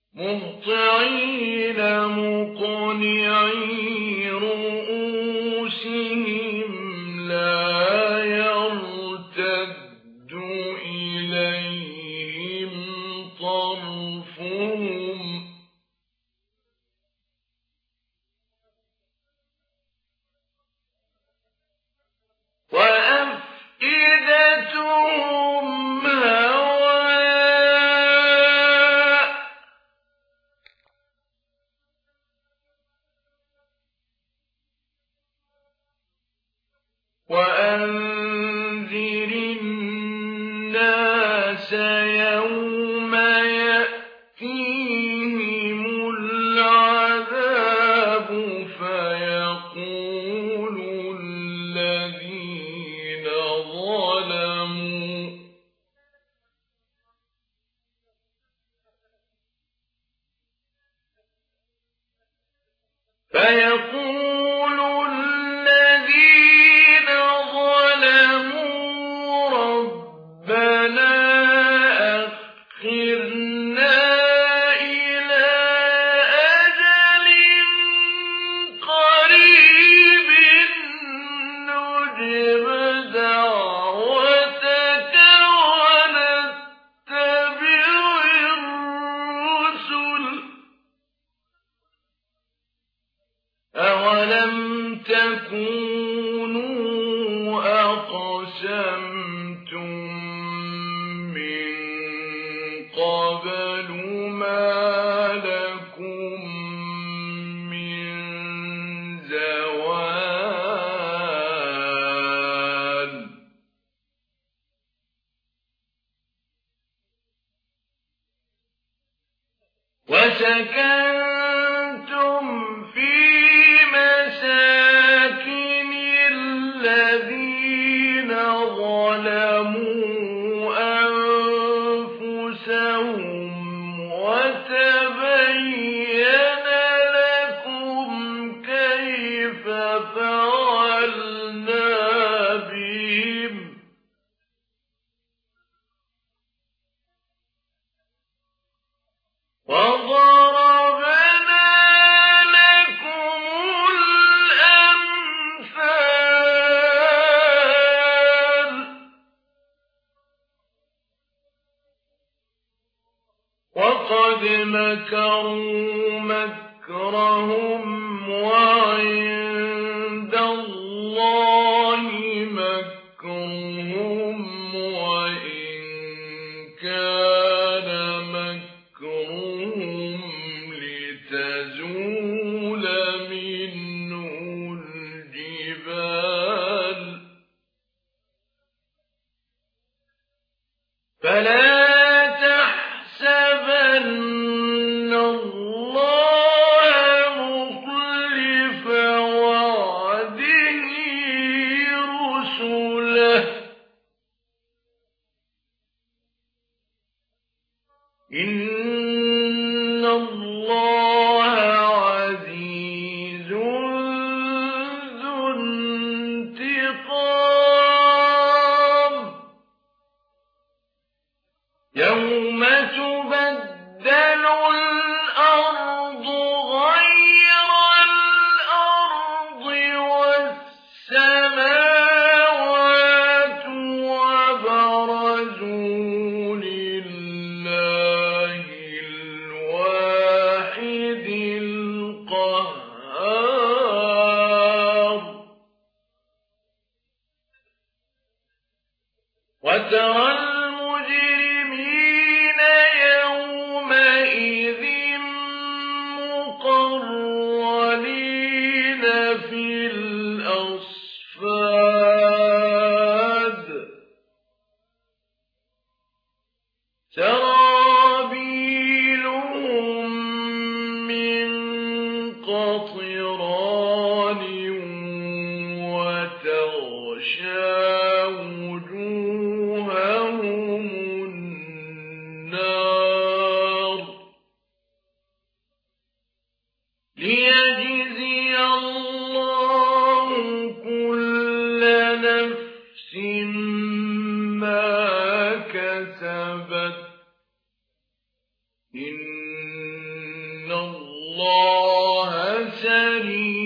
مهطعين مقنعي رؤوسهم لا يرتد إليهم طرفهم وأفئدتهم هواء وأنذر الناس يوم يأتيهم العذاب فيقول الذين ظلموا ربنا أخرنا إلى أجل قريب نجب دعوتك ونتبع الرسل أولم تكونوا أقسمتم من قبل ما لكم من زوال وسكنتم في مساكن الذين ظلموا أنفسهم وتبين لكم كيف فعلنا بهم وضربنا لكم الأمثال وقد مكروا مكرهم وعند الله مكرهم وإن كان مكرهم لتزول منه الجبال فلا تحسبن الله مخلف وعده رسله إن الله عزيز ذو انتقام يوم تبدل الأرض غير الأرض والسماوات وبرزوا لله الواحد القهار وترى المجرمين يومئذ مقرنين في الأصفاد سرابيلهم من قطران وتغشى وجوههم النار ليجزي الله كل نفس ما كسبت إن إِنَّ اللَّهَ سَرِيعُ